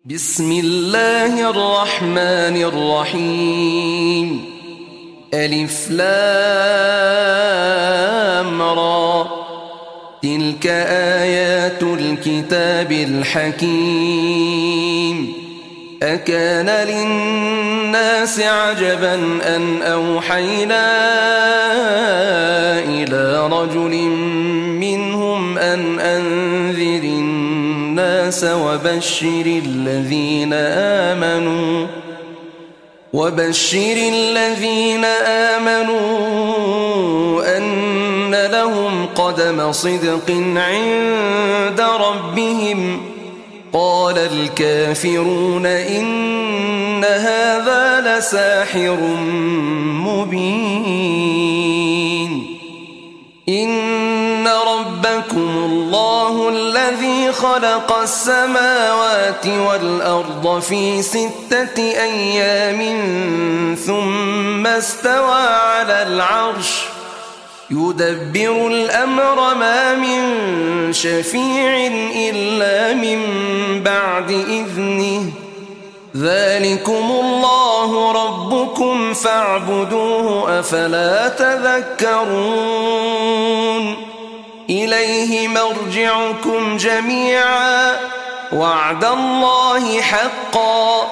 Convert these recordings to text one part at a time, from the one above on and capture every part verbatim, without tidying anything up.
بسم الله الرحمن الرحيم. ألف لام را. تلك آيات الكتاب الحكيم. أكان للناس عجبا أن أوحينا إلى رجل منهم أن أنذر الناس وبشر الذين آمنوا وبشر الذين آمنوا أن لهم قدم صدق عند ربهم. قال الكافرون إن هذا لساحر مبين. إن ربكم الله الذي خلق السماوات والأرض في ستة أيام ثم استوى على العرش يدبر الأمر ما من شفيع إلا من بعد إذنه. ذلكم الله ربكم فاعبدوه أفلا تذكرون. إليه مرجعكم جميعا وعد الله حقا.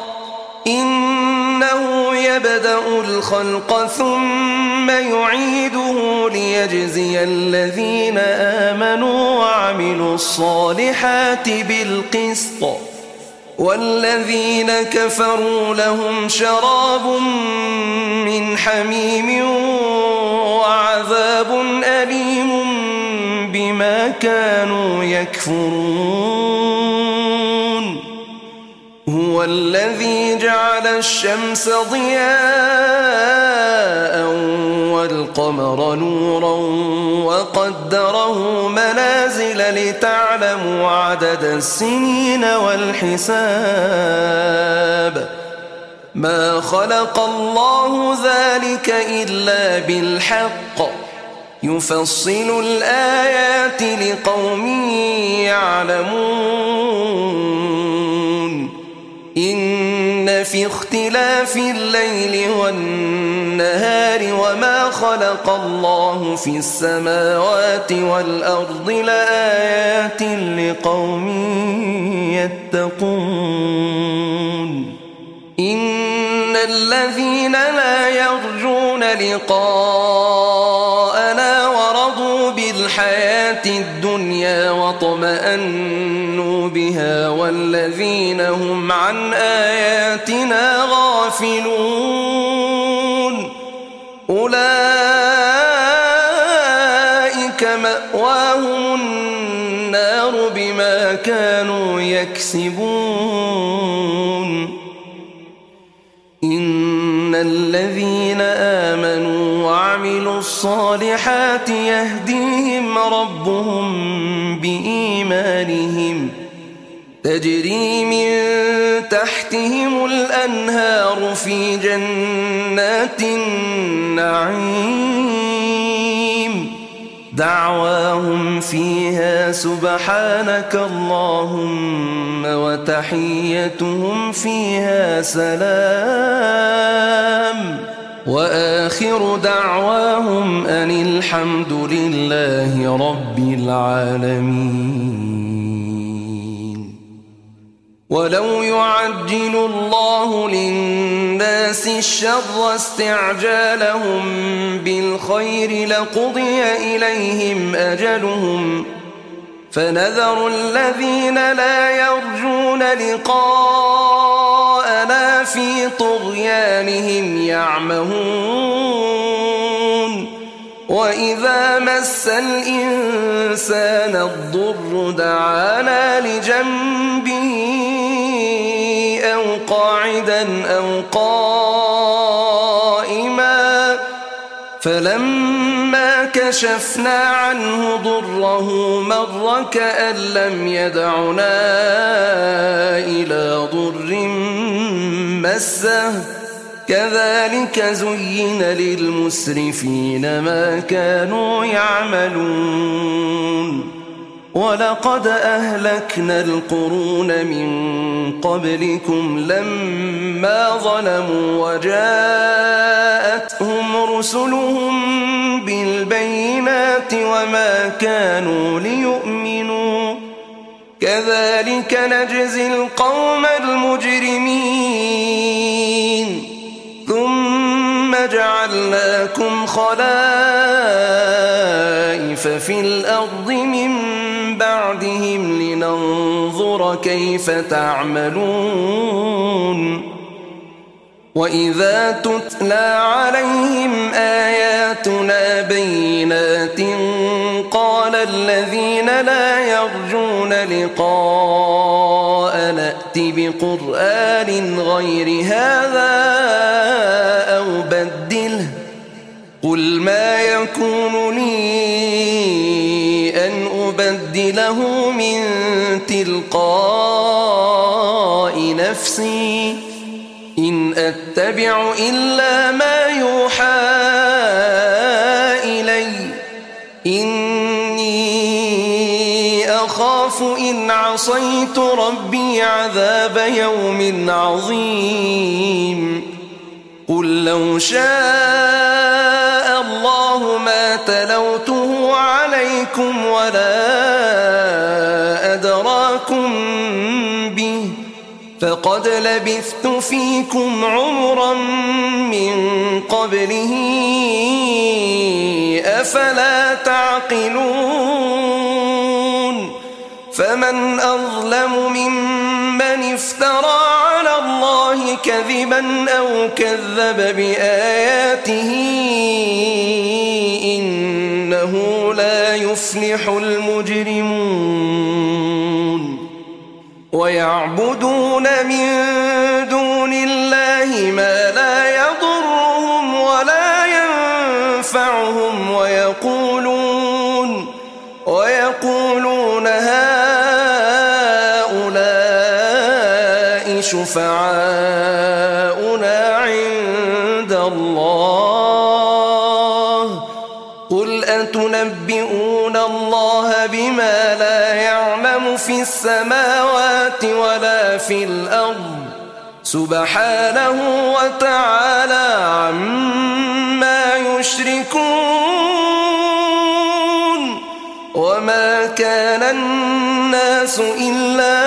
إنه يبدأ الخلق ثم يعيده ليجزي الذين آمنوا وعملوا الصالحات بالقسط والذين كفروا لهم شراب من حميم وعذاب أليم بما كانوا يكفرون. هو الذي جعل الشمس ضياء والقمر نورا وقدره منازل لتعلموا عدد السنين والحساب. ما خلق الله ذلك إلا بالحق يفصل الآيات لقوم يعلمون. إن في اختلاف الليل والنهار وما خلق الله في السماوات والأرض لآيات لقوم يتقون. إن الذين لا يرجون لقاءنا ورضوا بالحياة الدنيا واطمأنوا بها والذين هم عن آياتنا غافلون أولئك مأواهم النار بما كانوا يكسبون. إن الذين آمنوا وعملوا الصالحات يهديهم ربهم بإيمانهم تجري من تحتهم الأنهار في جنات النعيم. دعواهم فيها سبحانك اللهم وتحيتهم فيها سلام وآخر دعواهم أن الحمد لله رب العالمين. ولو يعجل الله للناس الشر استعجالهم بالخير لقضي إليهم أجلهم فنذر الذين لا يرجون لقاءنا في طغيانهم يعمهون. وإذا مس الإنسان الضر دعانا لجنبه أو قاعدا أو قائما فلما كشفنا عنه ضره مر كأن لم يدعنا إلى ضر مسه. كذلك زين للمسرفين ما كانوا يعملون. ولقد أهلكنا القرون من قبلكم لما ظلموا وجاءتهم رسلهم بالبينات وما كانوا ليؤمنوا كذلك نجزي القوم المجرمين ثم جعلناكم خلائف في الأرض من بعدهم لننظر كيف تعملون وإذا تتلى عليهم آياتنا بينات قال الذين لا يرجون لقاء نأت بقرآن غير هذا أو بدله قل ما يكون لي أن أبدله من تلقاء نفسي إن أتبع إلا ما يوحى إلي إني أخاف إن عصيت ربي عذاب يوم عظيم قل لو شاء الله ما تلوته عليكم ولا أدراكم به فقد لبثت فيكم عمرا من قبله أفلا تعقلون فمن أظلم ممن افترى على الله كذبا أو كذب بآياته إنه لا يفلح المجرمون ويعبدون من دون الله ما لا يضرهم ولا ينفعهم ويقولون ويقولون هؤلاء شفعاؤنا عند الله قل أتنبئون الله بما لا يعلم في السماوات ولا في الأرض سبحانه وتعالى عما يشركون وما كان الناس إلا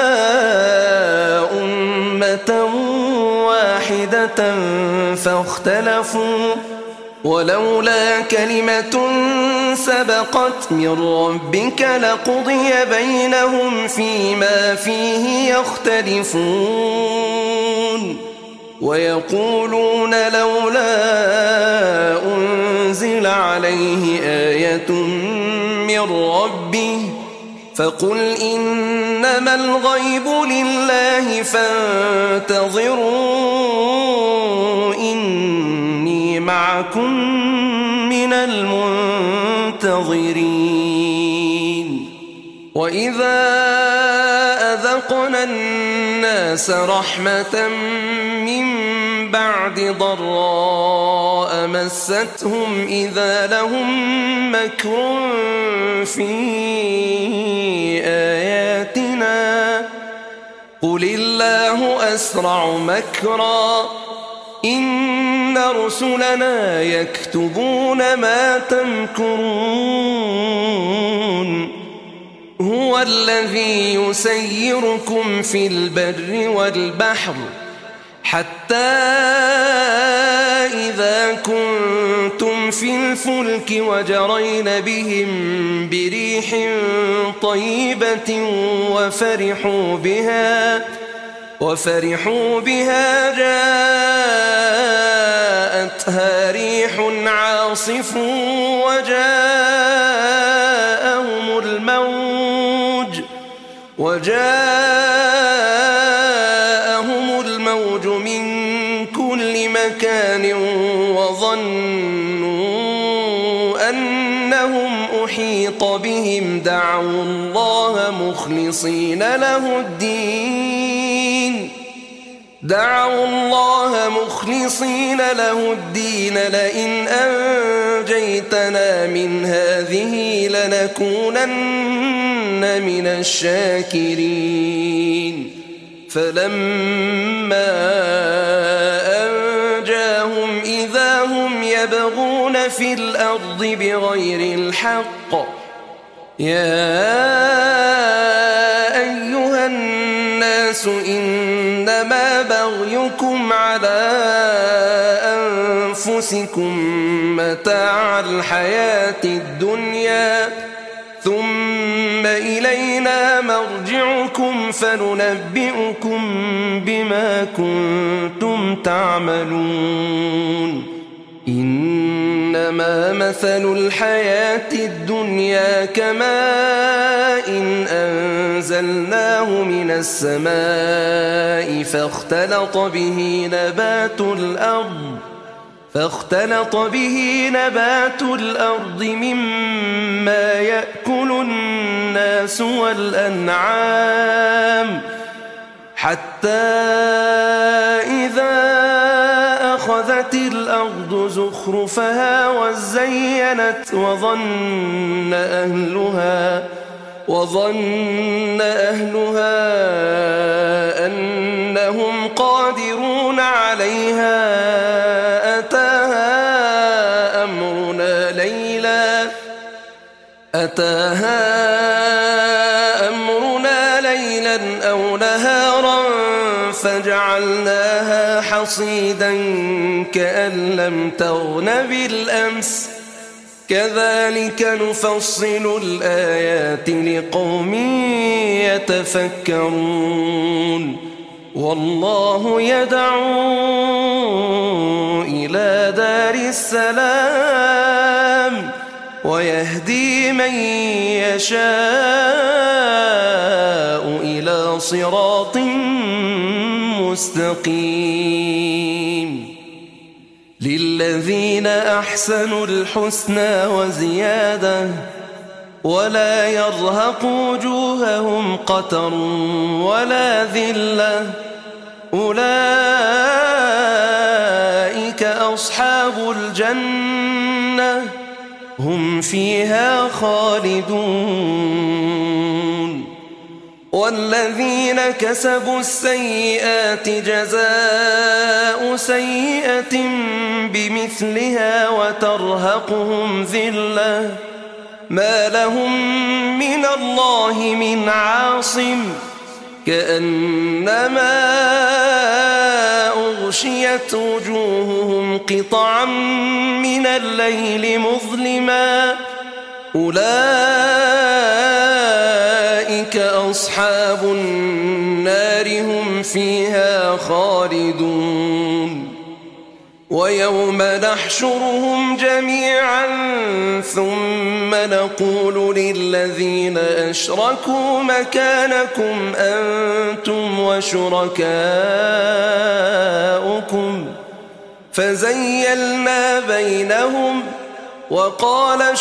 أمة واحدة فاختلفوا ولولا كلمة سبقت من ربك لقضي بينهم فيما فيه يختلفون ويقولون لولا أنزل عليه آية من ربه فقل إنما الغيب لله فانتظروا إني معكم من المنتظرين وإذا أذقنا الناس رحمة من بعد ضراء مستهم إذا لهم مكر في آياتنا قل الله أسرع مكرا إن رسلنا يكتبون ما تمكرون هو الذي يسيركم في البر والبحر حتى إذا كنتم في الفلك وجرين بهم بريح طيبة وفرحوا بها وفرحوا بها جاءتها ريح عاصف وجاءهم الموج وجاءهم الموج من كل مكان وظنوا أنهم أحيط بهم دعوا الله مخلصين له الدين دعوا الله مخلصين له الدين لئن أنجيتنا من هذه لنكونن من الشاكرين فلما أنجاهم إذا هم يبغون في الأرض بغير الحق يا أيها الناس إنما بغيكم على أنفسكم متاع الحياة الدنيا ثم إلينا مرجعكم فننبئكم بما كنتم تعملون إنما مثل الحياة الدنيا كماء إن أنزلناه من السماء فاختلط به نبات الأرض فاختلط به نبات الأرض مما يأكل الناس والأنعام حتى إذا أخذت الأرض زخرفها وزينت وظن أهلها وظن أهلها أنهم قادرون عليها أتاها أمرنا ليلا أتاها أمرنا ليلا أو نهارا فجعلناها حصيدا كأن لم تغن بالأمس كذلك نفصل الآيات لقوم يتفكرون والله يدعو إلى دار السلام ويهدي من يشاء إلى صراط مستقيم للذين أحسنوا الحسنى وزيادة ولا يرهق وجوههم قتر ولا ذلة أولئك أصحاب الجنة هم فيها خالدون والذين كسبوا السيئات جزاء سيئة بمثلها وترهقهم ذلة ما لهم من الله من عاصم كأنما أغشيت وجوههم قطعا من الليل مظلما أولئك أصحاب النار هم فيها خالدون ويوم نحشرهم جميعا ثم نقول للذين أشركوا مكانكم أنتم وشركاؤكم فزيلنا بينهم وقال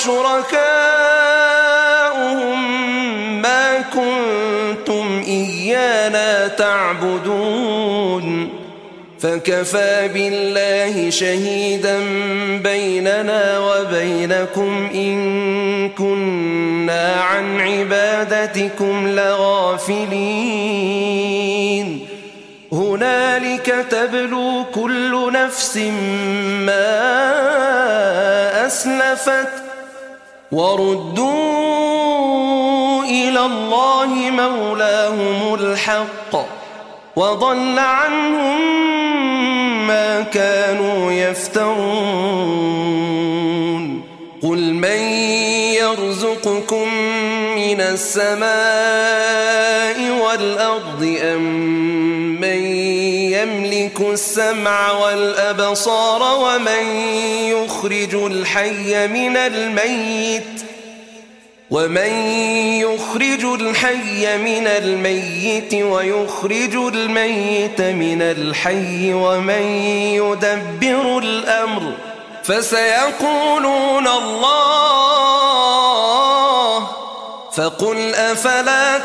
شركاؤهم ما كنتم إيانا تعبدون فكفى بالله شهيدا بيننا وبينكم إن كنا عن عبادتكم لغافلين هنالك تبلو كل نفس ما أسلفت وردوا إلى الله مولاهم الحق وضل عنهم ما كانوا يفترون قل من يرزقكم من السماء والأرض أم من يملك السمع والأبصار ومن يخرج الحي من الميت ومن يخرج الحي من الميت ويخرج الميت من الحي ومن يدبر الأمر فسيقولون الله فقل أفلا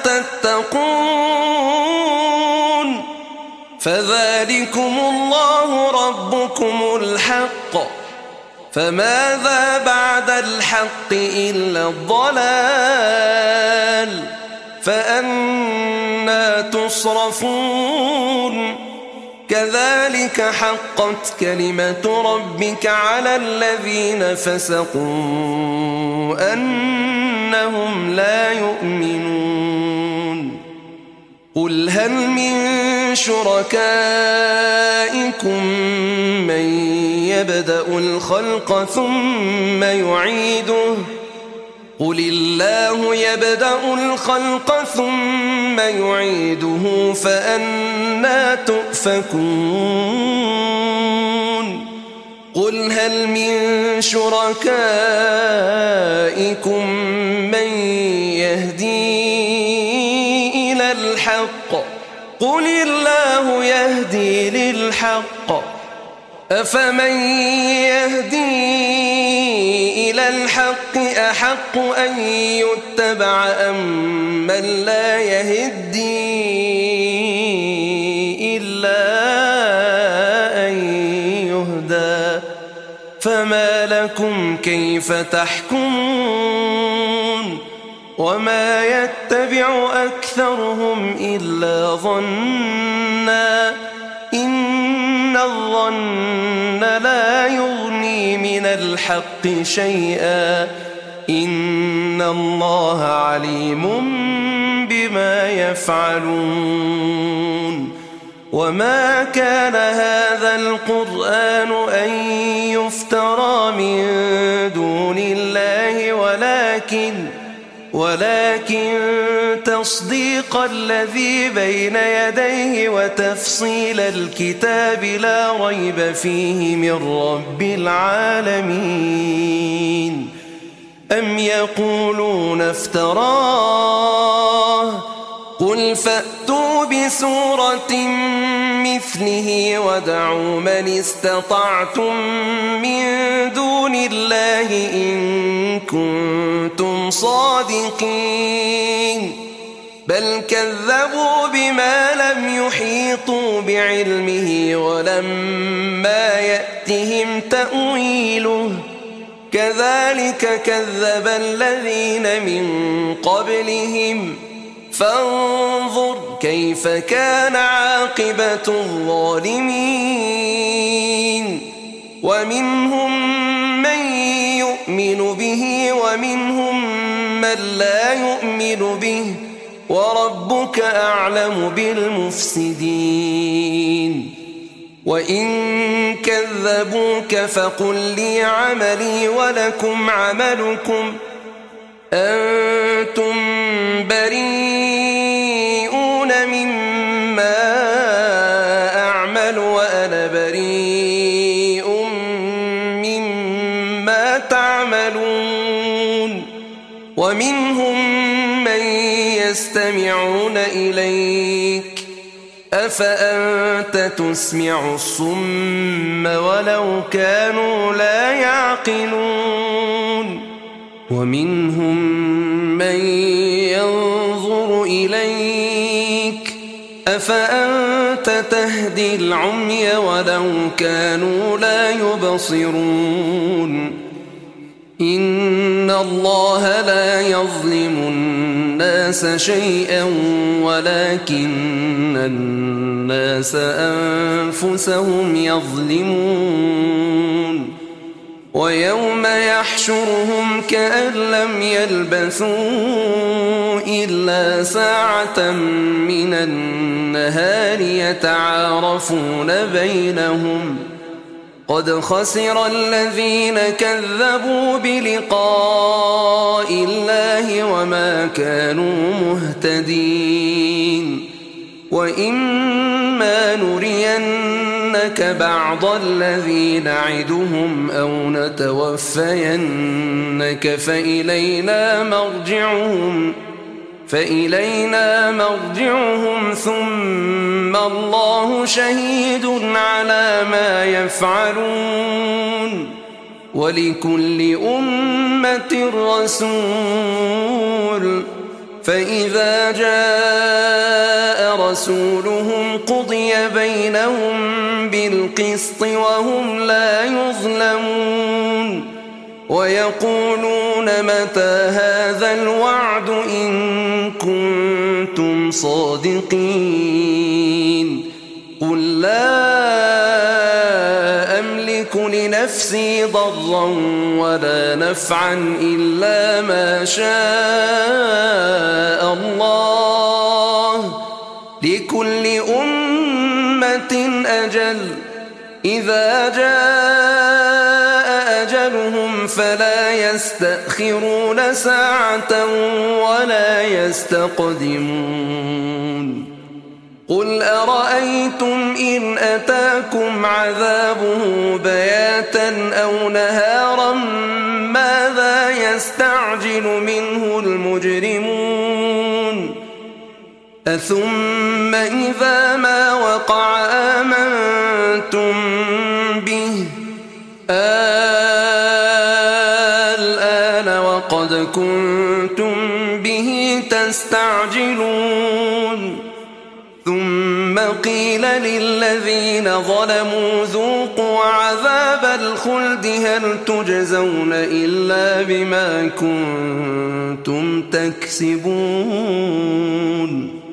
تتقون فذلكم الله ربكم الحق فماذا بعد الحق إلا الضلال فأنى تصرفون كذلك حقت كلمة ربك على الذين فسقوا أنهم لا يؤمنون قل هل من شركائكم من يبدأ الخلق ثم يعيده قل الله يبدأ الخلق ثم يعيده فأنى تؤفكون قل هل من شركائكم من يهدي إلى الحق قل الله يهدي للحق أفمن يهدي إلى الحق أحق أن يتبع أم من لا يهدي إلا أن يهدى فما لكم كيف تحكمون وما يتبع أكثرهم إلا ظنا إن الظن لا يغني من الحق شيئا إن الله عليم بما يفعلون وما كان هذا القرآن أن يفترى من دون الله ولكن ولكن تصديق الذي بين يديه وتفصيل الكتاب لا ريب فيه من رب العالمين أم يقولون افتراه قل فأتوا بسورة مثله ودعوا من استطعتم من دون الله إن كنتم صادقين بل كذبوا بما لم يحيطوا بعلمه ولما يأتهم تأويله كذلك كذب الذين من قبلهم فانظر كيف كان عاقبة الظالمين ومنهم من يؤمن به ومنهم من لا يؤمن به وربك أعلم بالمفسدين وإن كذبوك فقل لي عملي ولكم عملكم أنتم بريئون مما أعمل وأنا بريء مما تعملون ومنهم من يستمعون إليك أفأنت تسمع الصم ولو كانوا لا يعقلون ومنهم من ينظر إليك أفأنت تهدي العمي ولو كانوا لا يبصرون إن الله لا يظلم الناس شيئا ولكن الناس أنفسهم يظلمون ويوم يحشرهم كأن لم يلبثوا إلا ساعة من النهار يتعارفون بينهم قد خسر الذين كذبوا بلقاء الله وما كانوا مهتدين وإما نرينك بعض الذي نعدهم أو نتوفينك فإلينا مرجعهم فإلينا مرجعهم ثم الله شهيد على ما يفعلون ولكل أمة رسول فإذا جاء رسولهم قضي بينهم بالقسط وهم لا يظلمون ويقولون متى هذا الوعد إن كنتم صادقين قل لا أملك لنفسي ضرا ولا نفعا إلا ما شاء الله لكل أمة أجل إذا جاء أجلهم فلا يستأخرون ساعة ولا يستقدمون قل أرأيتم إن أتاكم عذابه بياتا أو نهارا ماذا يستعجل منه المجرمون أثم إذا ما وقع آمنتم به الآن وقد كنتم به تستعجلون ثم قيل للذين ظلموا ذوقوا عذاب الخلد هل تجزون إلا بما كنتم تكسبون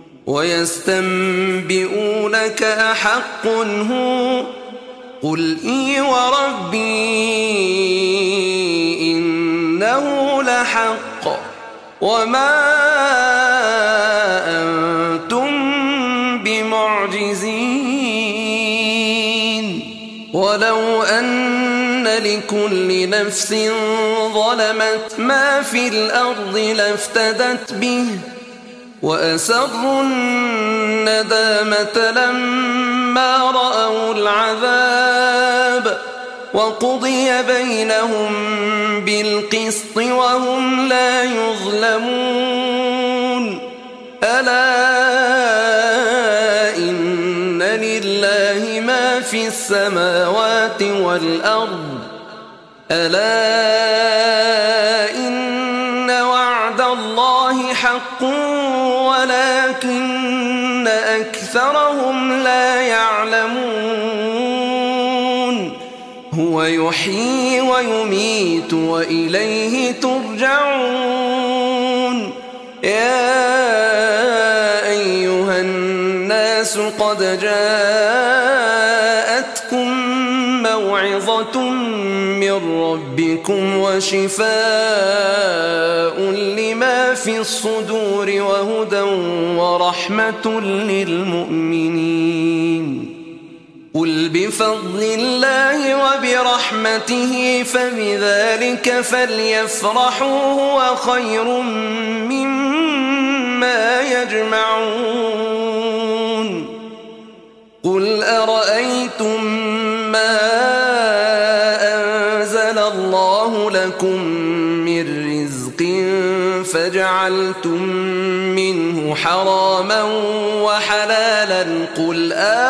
ويستنبئونك أحق هو قل إي وربي إنه لحق وما أنتم بمعجزين ولو أن لكل نفس ظلمت ما في الأرض لافتدت به وأسروا الندامة لما رأوا العذاب وقضي بينهم بالقسط وهم لا يظلمون ألا إن لله ما في السماوات والأرض ألا إن وعد الله حق ولكن أكثرهم لا يعلمون هو يحيي ويميت وإليه ترجعون يا أيها الناس قد جاءتكم موعظة من ربكم وشفاء لما في الصدور وهدى ورحمة للمؤمنين قل بفضل الله وبرحمته فبذلك فليفرحوا هو خير مما يجمعون قل أرأيتم ما أنزل الله لكم من رزق فجعلتم منه حراما وحلالا قل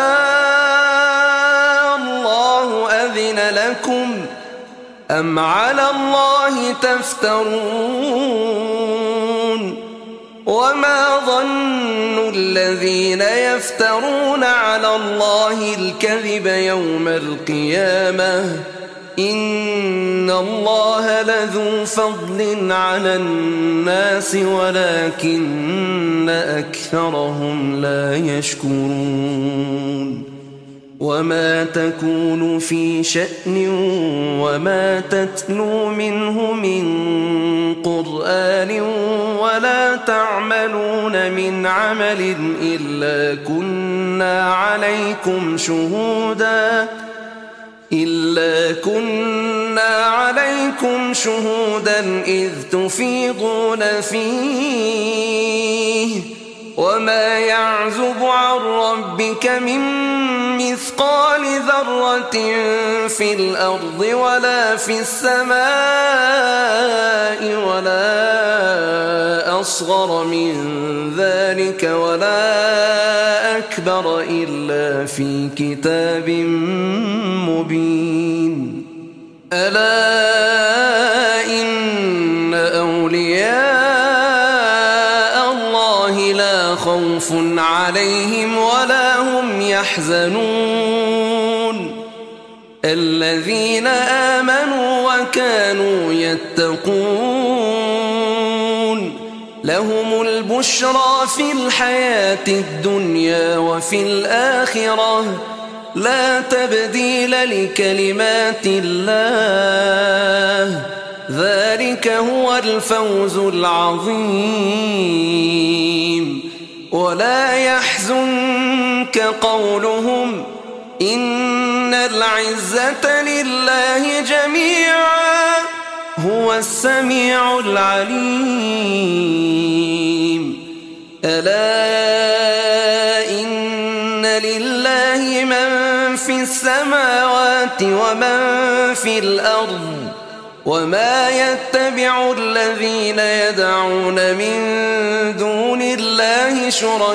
آه الله أذن لكم أم على الله تفترون وما ظن الذين يفترون على الله الكذب يوم القيامة إن الله لذو فضل على الناس ولكن أكثرهم لا يشكرون وما تكون في شأن وما تتلو منه من قرآن ولا تعملون من عمل إلا كنا عليكم شهودا إلا كنا عليكم شهودا إذ تفيضون فيه وما يعزب عن ربك من مثقال ذرة في الأرض ولا في السماء ولا أصغر من ذلك ولا أكبر إلا في كتاب مبين ألا إن أولياء الله لا خوف عليهم ولا هم يحزنون الذين آمنوا وكانوا يتقون لهم البشرى في الحياة الدنيا وفي الآخرة لا تبديل لكلمات الله ذلك هو الفوز العظيم ولا يحزنك قولهم إن العزة لله جميعا هو السميع العليم ألا إن لله من في السماوات ومن في الأرض وما يتبع الذين يدعون من دون الله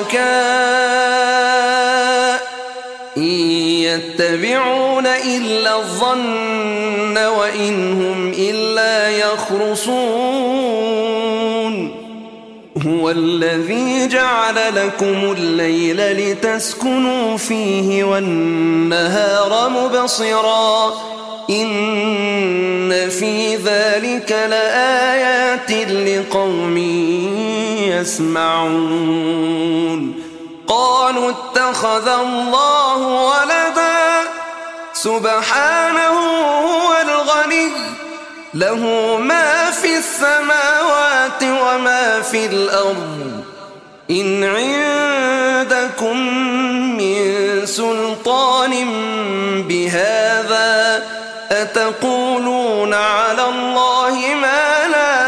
شركاء إن يتبعون إلا الظن وإن هم إلا يخرصون هو الذي جعل لكم الليل لتسكنوا فيه والنهار مبصرا إن في ذلك لآيات لقوم يسمعون قالوا اتخذ الله ولدا سبحانه هو الغني له ما في السماوات وما في الأرض إن عندكم من سلطان بهذا أتقولون على الله ما لا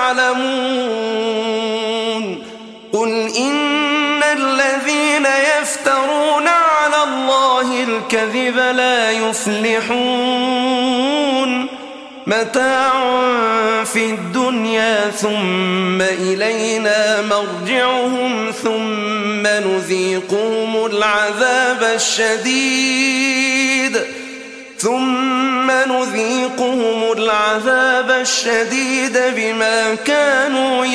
تعلمون قل إن الذين يفترون على الله الكذب لا يفلحون متاع في الدنيا ثم إلينا مرجعهم ثم نذيقهم العذاب الشديد ثم نذيقهم العذاب الشديد بما كانوا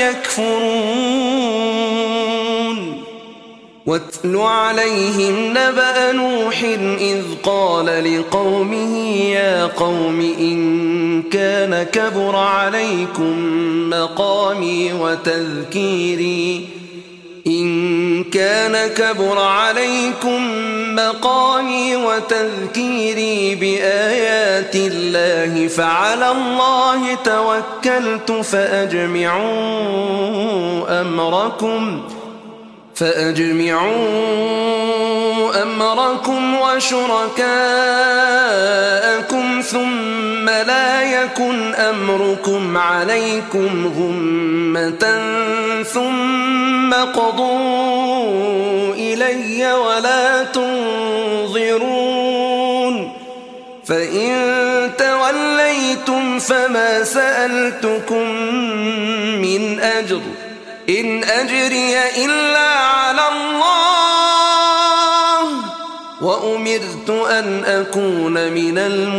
يكفرون واتل عليهم نبأ نوح إذ قال لقومه يا قوم إن كان كبر عليكم مقامي وتذكيري إن كان كبر عليكم مقامي وتذكيري بآيات الله فعلى الله توكلت فأجمعوا أمركم فأجمعوا أمركم وشركاءكم ثم لا يكن أمركم عليكم غمة ثم قضوا إلي ولا تنظرون فإن توليتم فما سألتكم من أجر إن أجري إلا على الله وأمرت أن أكون من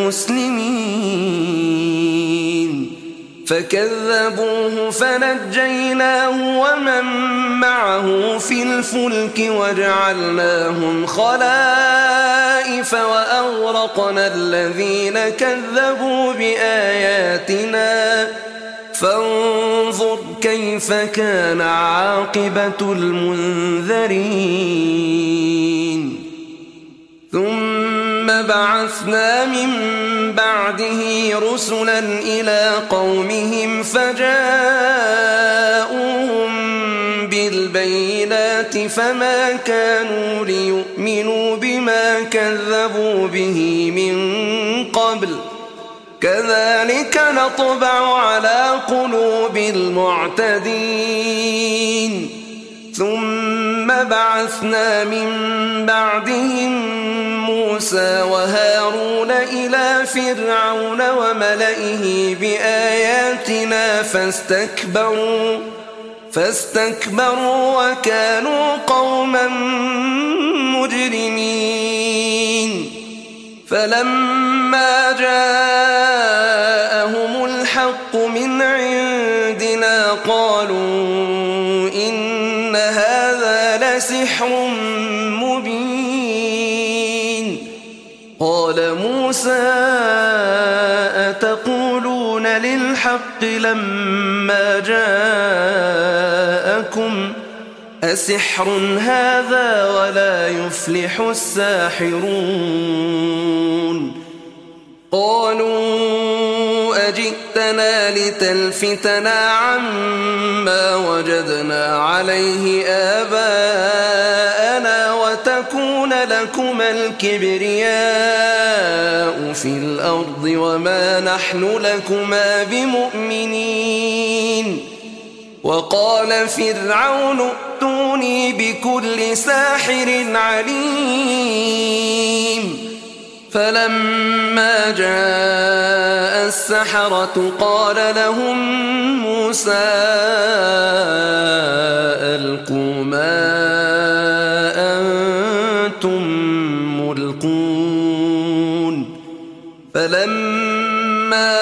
المسلمين فكذبوه فنجيناه ومن معه في الفلك وجعلناهم خلائف وأغرقنا الذين كذبوا بآياتنا فانظر كيف كان عاقبة المنذرين ثم بعثنا من بعده رسلا إلى قومهم فجاءوهم بالبينات فما كانوا ليؤمنوا بما كذبوا به من قبل كذلك نطبع على قلوب المعتدين ثم بعثنا من بعدهم موسى وهارون إلى فرعون وملئه بآياتنا فاستكبروا فاستكبروا وكانوا قوما مجرمين فلما جاءهم الحق من عندنا قالوا إن هذا لسحر مبين قال موسى موسى أتقولون للحق لما جاءكم أسحر هذا ولا يفلح الساحرون قالوا أجئتنا لتلفتنا عما وجدنا عليه آباءنا وتكون لكما الكبرياء في الأرض وما نحن لكما بمؤمنين وقال فرعون ائتوني بكل ساحر عليم فلما جاء السحرة قال لهم موسى ألقوا ما أنتم ملقون فلما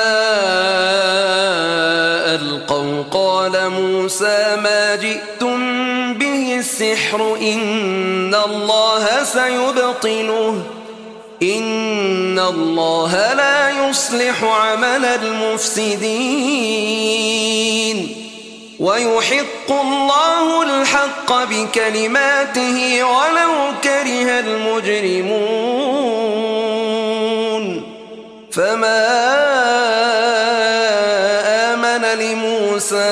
ألقوا قال موسى ما جئتم به السحر إن الله سيبطله إن الله لا يصلح عمل المفسدين ويحق الله الحق بكلماته ولو كره المجرمون فما آمن لموسى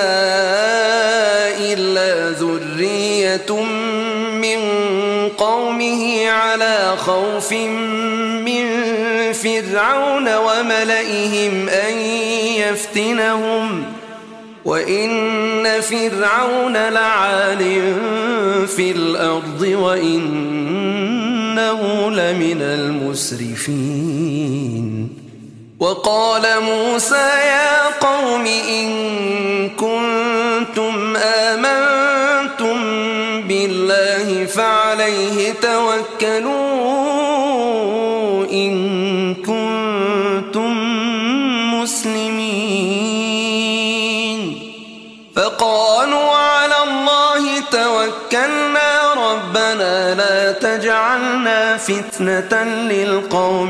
إلا ذرية من قومه على خوف من فرعون وملئهم أن يفتنهم وإن فرعون لعال في الأرض وإنه لمن المسرفين وقال موسى يا قوم إن كنتم آمنتم بالله فعليه توكلوا إن كنتم مسلمين فقالوا على الله توكلنا ربنا لا تجعلنا فتنة للقوم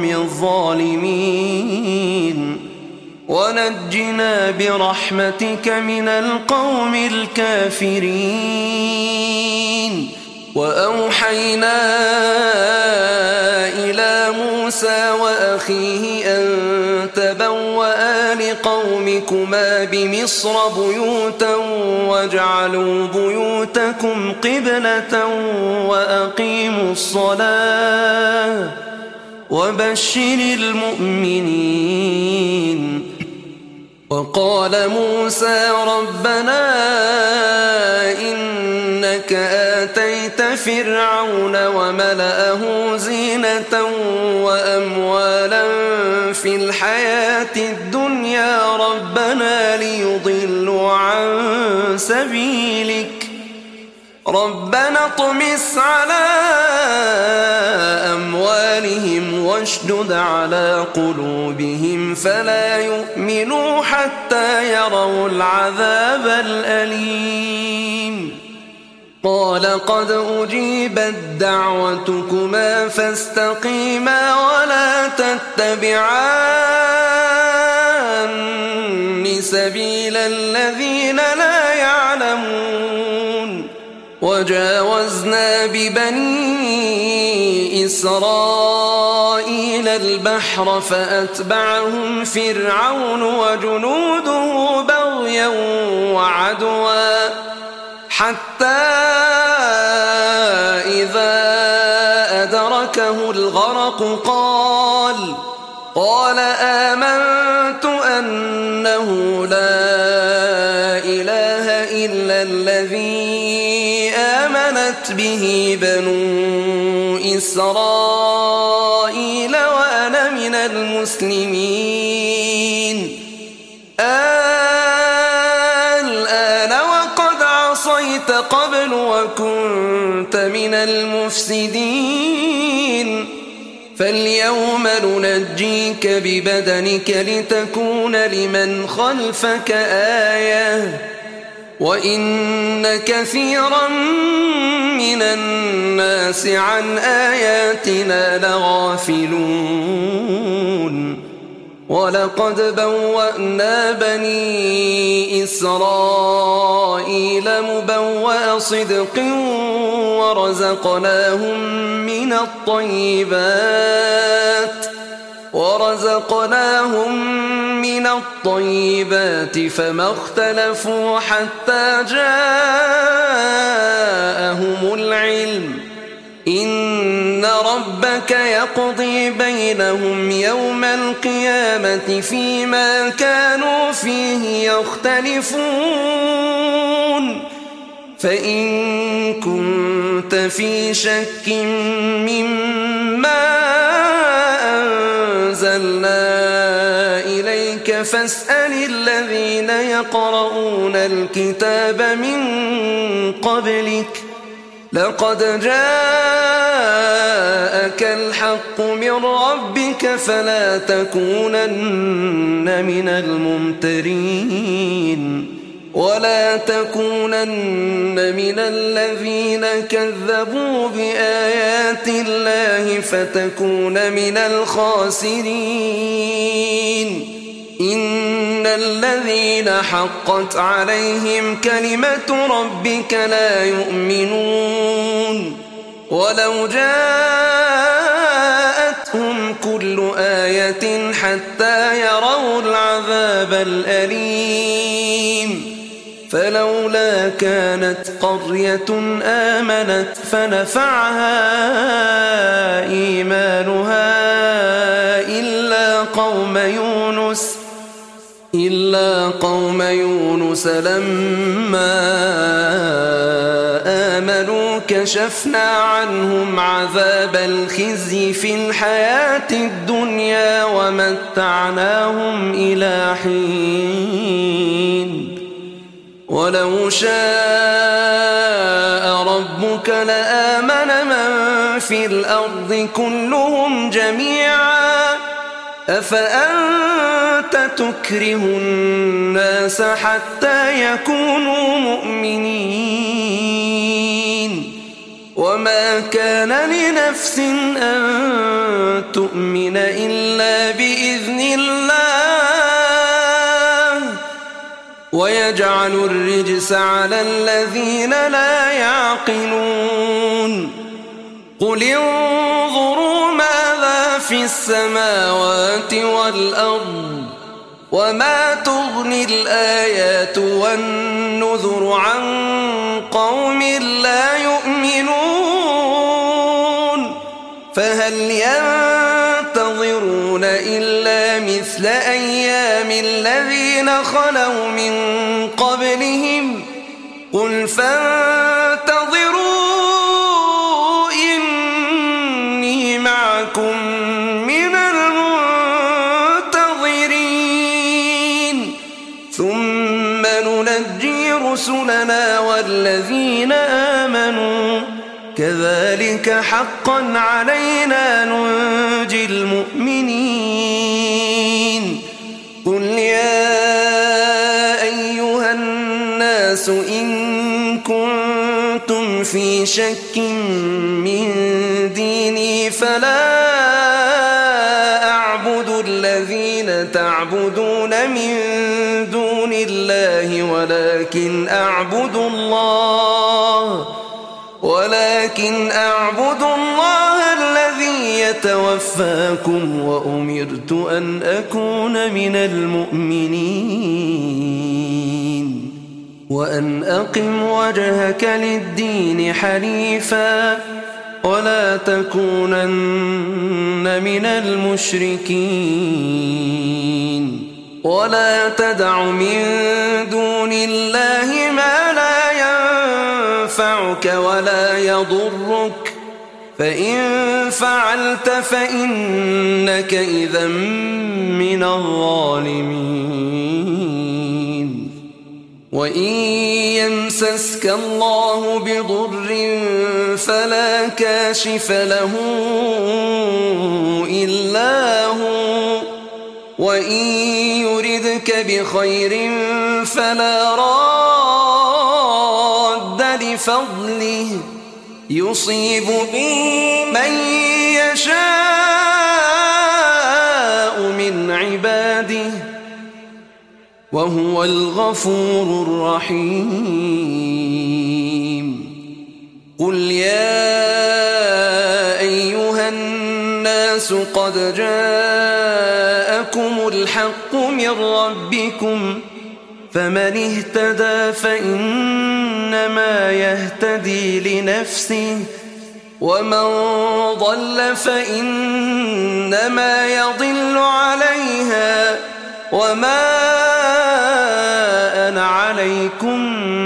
الظالمين ونجنا برحمتك من القوم الكافرين وأوحينا إلى موسى وأخيه أن تبوأ لقومكما بمصر بيوتا واجعلوا بيوتكم قبلة وأقيموا الصلاة وبشر المؤمنين وقال موسى ربنا إنك آتيت فرعون وملأه زينة وأموالا في الحياة الدنيا ربنا ليضلوا عن سبيلك ربنا اطمس على أموالهم واشدد على قلوبهم فلا يؤمنوا حتى يروا العذاب الأليم قال قد أجيبت دعوتكما فاستقيما ولا تتبعان سبيل الذين لا يعلمون وجاوزنا ببني إسرائيل البحر فأتبعهم فرعون وجنوده بغيا وعدوا حتى إذا أدركه الغرق قال قال آمنت أنه لا إله إلا الذي آمنت به بنو إسرائيل وأنا من المسلمين الآن وقد عصيت قبل وكنت من المفسدين فاليوم ننجيك ببدنك لتكون لمن خلفك آية وإن كثيرا من الناس عن آياتنا لغافلون ولقد بوأنا بني إسرائيل مبوأ صدق ورزقناهم من الطيبات ورزقناهم من الطيبات فما اختلفوا حتى جاءهم العلم إن ربك يقضي بينهم يوم القيامة فيما كانوا فيه يختلفون فإن كنت في شك مما أنزلنا إليك فاسأل الذين يقرؤون الكتاب من قبلك لقد جاءك الحق من ربك فلا تكونن من الممترين ولا تكونن من الذين كذبوا بآيات الله فتكون من الخاسرين إن الذين حقت عليهم كلمة ربك لا يؤمنون ولو جاءتهم كل آية حتى يروا العذاب الأليم فلولا كانت قرية آمنت فنفعها إيمانها إلا قوم يونس إلا قوم يونس لما آمنوا كشفنا عنهم عذاب الخزي في الحياة الدنيا ومتعناهم إلى حين ولو شاء ربك لآمن من في الأرض كلهم جميعا أفأنت تكره الناس حتى يكونوا مؤمنين وما كان لنفس أن تؤمن إلا بإذن الله ويجعل الرجس على الذين لا يعقلون قل انظروا ماذا في السماوات والأرض وما تغني الآيات والنذر عن قوم لا يؤمنون فهل ينتظرون إلا مثل أيام الذين خلوا من قبلهم قل فانتظروا إني معكم من المنتظرين ثم ننجي رسلنا والذين آمنوا كذلك حقا علينا ننجي المؤمنين قل يا أيها الناس إن كنتم في شك من ديني فلا أعبد الذين تعبدون من دون الله ولكن أعبد الله ولكن أعبد الله الذي يتوفاكم وأمرت أن أكون من المؤمنين وأن أقم وجهك للدين حنيفا ولا تكونن من المشركين ولا تدع من دون الله ما لا ينفعك ولا يضرك فإن فعلت فإنك إذا من الظالمين وإن يمسسك الله بضر فلا كاشف له إلا هو وإن يردك بخير فلا راد فضله يصيب به من يشاء من عباده وهو الغفور الرحيم قل يا أيها الناس قد جاءكم الحق من ربكم فمن اهتدى فإنما يهتدي لنفسه ومن ضل فإنما يضل عليها وما أنا عليكم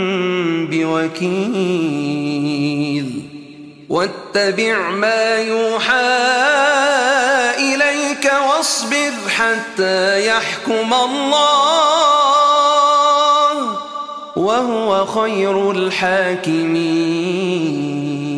بوكيل واتبع ما يوحى إليك واصبر حتى يحكم الله وهو خير الحاكمين